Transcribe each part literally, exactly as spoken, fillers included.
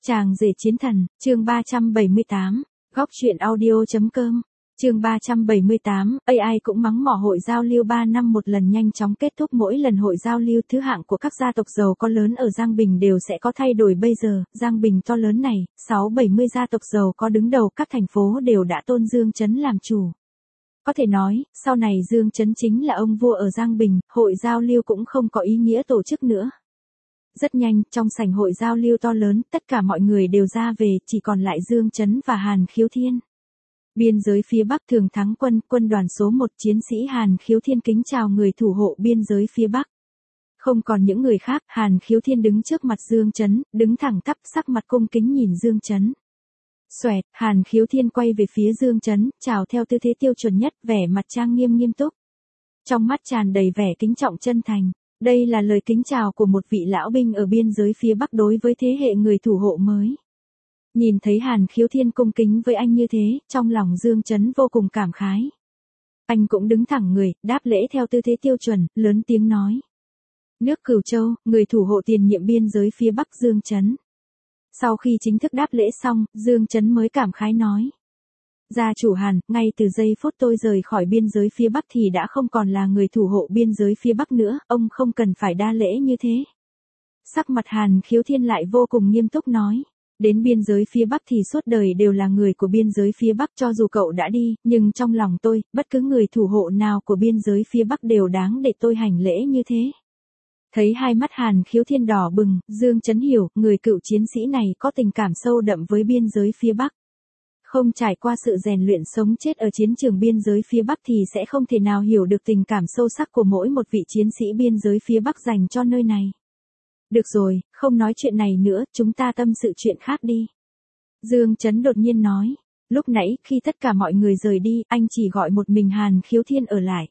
Chàng rể chiến thần, chương ba trăm bảy mươi tám, góc truyện audio.com, chương ba trăm bảy mươi tám, a i cũng mắng mỏ hội giao lưu ba năm một lần nhanh chóng kết thúc. Mỗi lần hội giao lưu thứ hạng của các gia tộc giàu có lớn ở Giang Bình đều sẽ có thay đổi. Bây giờ, Giang Bình to lớn này, sáu bảy mươi gia tộc giàu có đứng đầu các thành phố đều đã tôn Dương Trấn làm chủ. Có thể nói, sau này Dương Trấn chính là ông vua ở Giang Bình, hội giao lưu cũng không có ý nghĩa tổ chức nữa. Rất nhanh, trong sảnh hội giao lưu to lớn, tất cả mọi người đều ra về, chỉ còn lại Dương Trấn và Hàn Khiếu Thiên. Biên giới phía Bắc Thường Thắng Quân, quân đoàn số một, chiến sĩ Hàn Khiếu Thiên kính chào người thủ hộ biên giới phía Bắc. Không còn những người khác, Hàn Khiếu Thiên đứng trước mặt Dương Trấn, đứng thẳng tắp, sắc mặt cung kính nhìn Dương Trấn. Xoẹt, Hàn Khiếu Thiên quay về phía Dương Trấn, chào theo tư thế tiêu chuẩn nhất, vẻ mặt trang nghiêm nghiêm túc. Trong mắt tràn đầy vẻ kính trọng chân thành. Đây là lời kính chào của một vị lão binh ở biên giới phía Bắc đối với thế hệ người thủ hộ mới. Nhìn thấy Hàn Khiếu Thiên cung kính với anh như thế, trong lòng Dương Trấn vô cùng cảm khái. Anh cũng đứng thẳng người, đáp lễ theo tư thế tiêu chuẩn, lớn tiếng nói. Nước Cửu Châu, người thủ hộ tiền nhiệm biên giới phía Bắc Dương Trấn. Sau khi chính thức đáp lễ xong, Dương Trấn mới cảm khái nói. Gia chủ Hàn, ngay từ giây phút tôi rời khỏi biên giới phía Bắc thì đã không còn là người thủ hộ biên giới phía Bắc nữa, ông không cần phải đa lễ như thế. Sắc mặt Hàn Khiếu Thiên lại vô cùng nghiêm túc nói. Đến biên giới phía Bắc thì suốt đời đều là người của biên giới phía Bắc, cho dù cậu đã đi, nhưng trong lòng tôi, bất cứ người thủ hộ nào của biên giới phía Bắc đều đáng để tôi hành lễ như thế. Thấy hai mắt Hàn Khiếu Thiên đỏ bừng, Dương Trấn hiểu, người cựu chiến sĩ này có tình cảm sâu đậm với biên giới phía Bắc. Không trải qua sự rèn luyện sống chết ở chiến trường biên giới phía Bắc thì sẽ không thể nào hiểu được tình cảm sâu sắc của mỗi một vị chiến sĩ biên giới phía Bắc dành cho nơi này. Được rồi, không nói chuyện này nữa, chúng ta tâm sự chuyện khác đi. Dương Trấn đột nhiên nói. Lúc nãy, khi tất cả mọi người rời đi, anh chỉ gọi một mình Hàn Khiếu Thiên ở lại.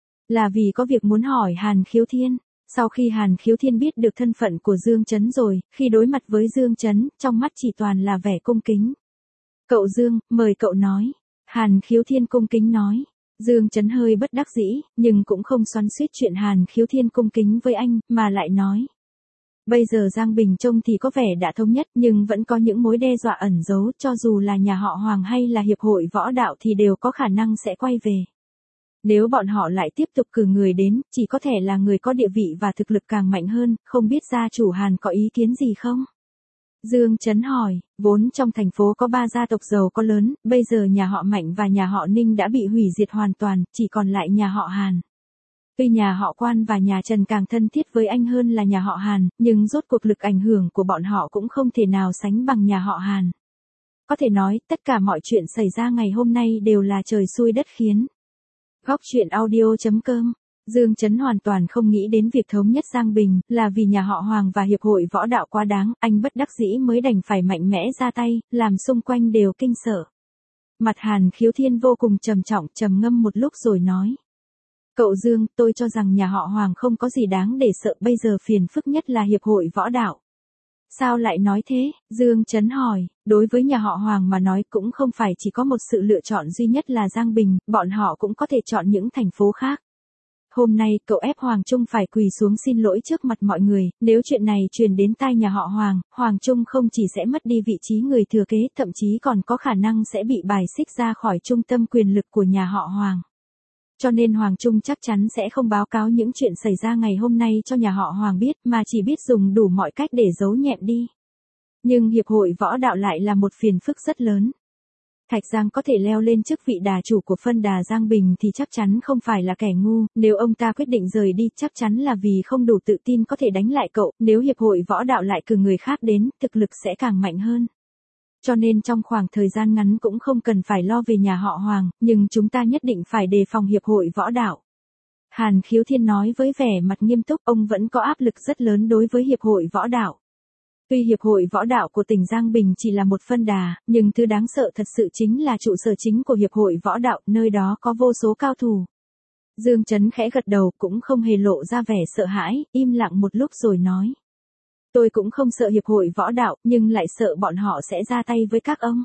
Là vì có việc muốn hỏi Hàn Khiếu Thiên. Sau khi Hàn Khiếu Thiên biết được thân phận của Dương Trấn rồi, khi đối mặt với Dương Trấn, trong mắt chỉ toàn là vẻ cung kính. Cậu Dương, mời cậu nói. Hàn Khiếu Thiên cung kính nói. Dương Trấn hơi bất đắc dĩ, nhưng cũng không xoắn xuýt chuyện Hàn Khiếu Thiên cung kính với anh, mà lại nói. Bây giờ Giang Bình trông thì có vẻ đã thống nhất, nhưng vẫn có những mối đe dọa ẩn giấu, cho dù là nhà họ Hoàng hay là hiệp hội võ đạo thì đều có khả năng sẽ quay về. Nếu bọn họ lại tiếp tục cử người đến, chỉ có thể là người có địa vị và thực lực càng mạnh hơn, không biết gia chủ Hàn có ý kiến gì không? Dương Trấn hỏi, vốn trong thành phố có ba gia tộc giàu có lớn, bây giờ nhà họ Mạnh và nhà họ Ninh đã bị hủy diệt hoàn toàn, chỉ còn lại nhà họ Hàn. Tuy nhà họ Quan và nhà Trần càng thân thiết với anh hơn là nhà họ Hàn, nhưng rốt cuộc lực ảnh hưởng của bọn họ cũng không thể nào sánh bằng nhà họ Hàn. Có thể nói, tất cả mọi chuyện xảy ra ngày hôm nay đều là trời xui đất khiến. Góc truyện audio.com. Dương Trấn hoàn toàn không nghĩ đến việc thống nhất Giang Bình, là vì nhà họ Hoàng và hiệp hội võ đạo quá đáng, anh bất đắc dĩ mới đành phải mạnh mẽ ra tay, làm xung quanh đều kinh sợ. Mặt Hàn Khiếu Thiên vô cùng trầm trọng, trầm ngâm một lúc rồi nói. Cậu Dương, tôi cho rằng nhà họ Hoàng không có gì đáng để sợ, bây giờ phiền phức nhất là hiệp hội võ đạo. Sao lại nói thế? Dương Trấn hỏi, đối với nhà họ Hoàng mà nói cũng không phải chỉ có một sự lựa chọn duy nhất là Giang Bình, bọn họ cũng có thể chọn những thành phố khác. Hôm nay, cậu ép Hoàng Trung phải quỳ xuống xin lỗi trước mặt mọi người, nếu chuyện này truyền đến tai nhà họ Hoàng, Hoàng Trung không chỉ sẽ mất đi vị trí người thừa kế, thậm chí còn có khả năng sẽ bị bài xích ra khỏi trung tâm quyền lực của nhà họ Hoàng. Cho nên Hoàng Trung chắc chắn sẽ không báo cáo những chuyện xảy ra ngày hôm nay cho nhà họ Hoàng biết, mà chỉ biết dùng đủ mọi cách để giấu nhẹm đi. Nhưng hiệp hội võ đạo lại là một phiền phức rất lớn. Thạch Giang có thể leo lên chức vị đà chủ của phân đà Giang Bình thì chắc chắn không phải là kẻ ngu, nếu ông ta quyết định rời đi chắc chắn là vì không đủ tự tin có thể đánh lại cậu, nếu hiệp hội võ đạo lại cử người khác đến, thực lực sẽ càng mạnh hơn. Cho nên trong khoảng thời gian ngắn cũng không cần phải lo về nhà họ Hoàng, nhưng chúng ta nhất định phải đề phòng hiệp hội võ đạo. Hàn Khiếu Thiên nói với vẻ mặt nghiêm túc, ông vẫn có áp lực rất lớn đối với hiệp hội võ đạo. Tuy hiệp hội võ đạo của tỉnh Giang Bình chỉ là một phân đà, nhưng thứ đáng sợ thật sự chính là trụ sở chính của hiệp hội võ đạo, nơi đó có vô số cao thủ. Dương Trấn khẽ gật đầu, cũng không hề lộ ra vẻ sợ hãi, im lặng một lúc rồi nói. Tôi cũng không sợ hiệp hội võ đạo, nhưng lại sợ bọn họ sẽ ra tay với các ông.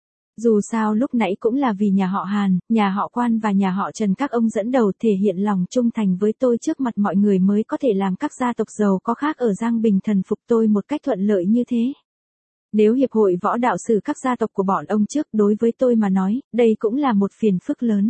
Dù sao lúc nãy cũng là vì nhà họ Hàn, nhà họ Quan và nhà họ Trần các ông dẫn đầu thể hiện lòng trung thành với tôi trước mặt mọi người mới có thể làm các gia tộc giàu có khác ở Giang Bình thần phục tôi một cách thuận lợi như thế. Nếu hiệp hội võ đạo xử các gia tộc của bọn ông trước, đối với tôi mà nói, đây cũng là một phiền phức lớn.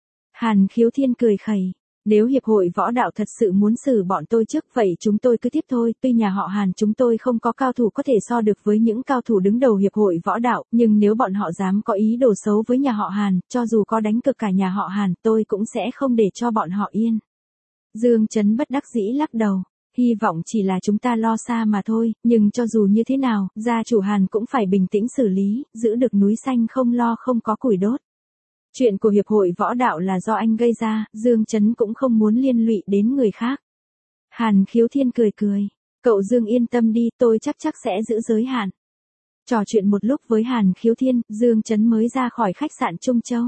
Hàn Khiếu Thiên cười khẩy. Nếu hiệp hội võ đạo thật sự muốn xử bọn tôi trước, vậy chúng tôi cứ tiếp thôi. Tuy nhà họ Hàn chúng tôi không có cao thủ có thể so được với những cao thủ đứng đầu hiệp hội võ đạo, nhưng nếu bọn họ dám có ý đồ xấu với nhà họ Hàn, cho dù có đánh cực cả nhà họ Hàn, tôi cũng sẽ không để cho bọn họ yên. Dương Chấn bất đắc dĩ lắc đầu. Hy vọng chỉ là chúng ta lo xa mà thôi, nhưng cho dù như thế nào, gia chủ Hàn cũng phải bình tĩnh xử lý, giữ được núi xanh không lo không có củi đốt. Chuyện của hiệp hội võ đạo là do anh gây ra, Dương Chấn cũng không muốn liên lụy đến người khác. Hàn Khiếu Thiên cười cười. Cậu Dương yên tâm đi, tôi chắc chắc sẽ giữ giới hạn. Trò chuyện một lúc với Hàn Khiếu Thiên, Dương Chấn mới ra khỏi khách sạn Trung Châu.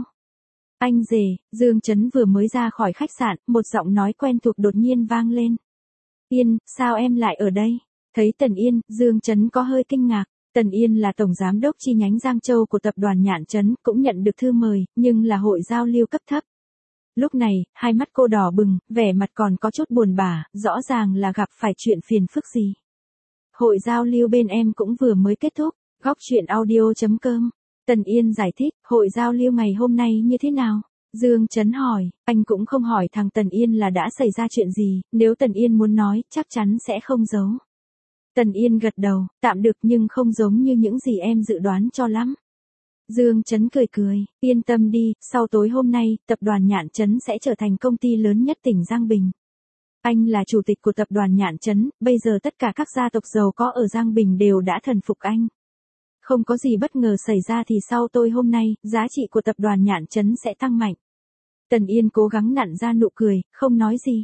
Anh rể, Dương Chấn vừa mới ra khỏi khách sạn, một giọng nói quen thuộc đột nhiên vang lên. Yên, sao em lại ở đây? Thấy Tần Yên, Dương Chấn có hơi kinh ngạc. Tần Yên là tổng giám đốc chi nhánh Giang Châu của tập đoàn Nhạn Trấn, cũng nhận được thư mời, nhưng là hội giao lưu cấp thấp. Lúc này, hai mắt cô đỏ bừng, vẻ mặt còn có chút buồn bã, rõ ràng là gặp phải chuyện phiền phức gì. Hội giao lưu bên em cũng vừa mới kết thúc, góc truyện audio chấm com. Tần Yên giải thích, hội giao lưu ngày hôm nay như thế nào? Dương Chấn hỏi, anh cũng không hỏi thằng Tần Yên là đã xảy ra chuyện gì, nếu Tần Yên muốn nói, chắc chắn sẽ không giấu. Tần Yên gật đầu, tạm được nhưng không giống như những gì em dự đoán cho lắm. Dương Chấn cười cười, yên tâm đi, sau tối hôm nay, tập đoàn Nhạn Trấn sẽ trở thành công ty lớn nhất tỉnh Giang Bình. Anh là chủ tịch của tập đoàn Nhạn Trấn, bây giờ tất cả các gia tộc giàu có ở Giang Bình đều đã thần phục anh. Không có gì bất ngờ xảy ra thì sau tôi hôm nay, giá trị của tập đoàn Nhạn Trấn sẽ tăng mạnh. Tần Yên cố gắng nặn ra nụ cười, không nói gì.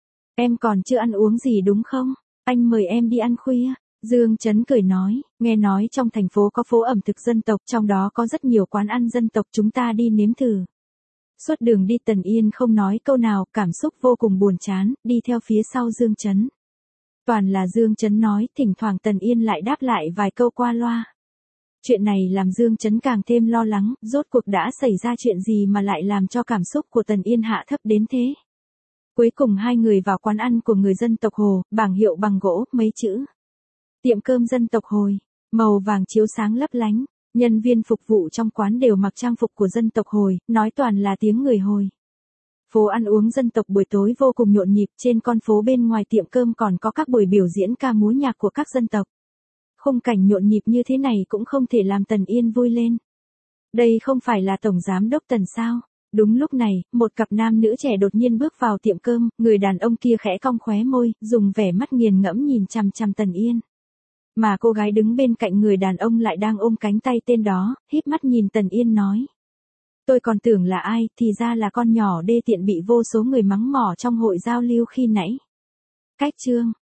Em còn chưa ăn uống gì đúng không? Anh mời em đi ăn khuya. Dương Chấn cười nói, nghe nói trong thành phố có phố ẩm thực dân tộc, trong đó có rất nhiều quán ăn dân tộc, chúng ta đi nếm thử. Suốt đường đi Tần Yên không nói câu nào, cảm xúc vô cùng buồn chán, đi theo phía sau Dương Chấn. Toàn là Dương Chấn nói, thỉnh thoảng Tần Yên lại đáp lại vài câu qua loa. Chuyện này làm Dương Chấn càng thêm lo lắng, rốt cuộc đã xảy ra chuyện gì mà lại làm cho cảm xúc của Tần Yên hạ thấp đến thế. Cuối cùng hai người vào quán ăn của người dân tộc Hồ, bảng hiệu bằng gỗ, mấy chữ. Tiệm cơm dân tộc Hồi, màu vàng chiếu sáng lấp lánh, nhân viên phục vụ trong quán đều mặc trang phục của dân tộc Hồi, nói toàn là tiếng người Hồi. Phố ăn uống dân tộc buổi tối vô cùng nhộn nhịp, trên con phố bên ngoài tiệm cơm còn có các buổi biểu diễn ca múa nhạc của các dân tộc. Khung cảnh nhộn nhịp như thế này cũng không thể làm Tần Yên vui lên. Đây không phải là tổng giám đốc Tần sao? Đúng lúc này, một cặp nam nữ trẻ đột nhiên bước vào tiệm cơm, người đàn ông kia khẽ cong khóe môi, dùng vẻ mắt nghiền ngẫm nhìn chằm chằm Tần Yên. Mà cô gái đứng bên cạnh người đàn ông lại đang ôm cánh tay tên đó, híp mắt nhìn Tần Yên nói. Tôi còn tưởng là ai, thì ra là con nhỏ đê tiện bị vô số người mắng mỏ trong hội giao lưu khi nãy. Cách chương.